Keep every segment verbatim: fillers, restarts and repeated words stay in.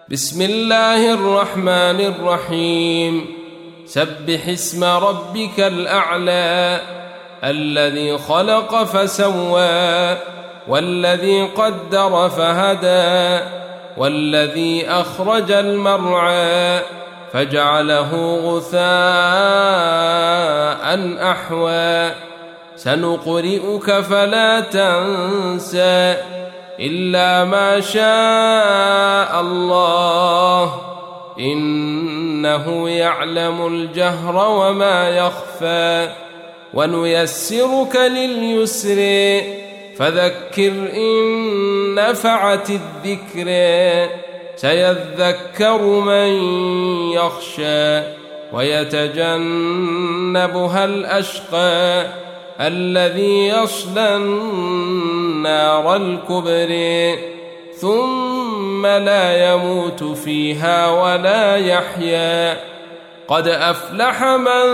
بسم الله الرحمن الرحيم سبح اسم ربك الأعلى الذي خلق فسوى والذي قدر فهدى والذي أخرج المرعى فجعله غثاء أحوى سنقرئك فلا تنسى إلا ما شاء الله إنه يعلم الجهر وما يخفى ونيسرك لليسر فذكر إن نفعت الذكر سيذكر من يخشى ويتجنبها الأشقى الذي يصلى النار الكبرى ثم لا يموت فيها ولا يحيا قد أفلح من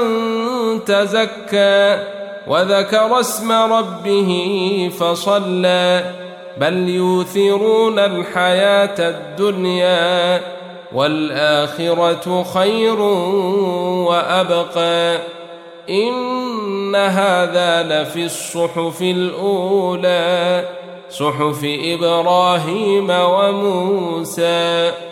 تزكى وذكر اسم ربه فصلى بل يؤثرون الحياة الدنيا والآخرة خير وأبقى إن هذا لفي الصحف الأولى صحف إبراهيم وموسى.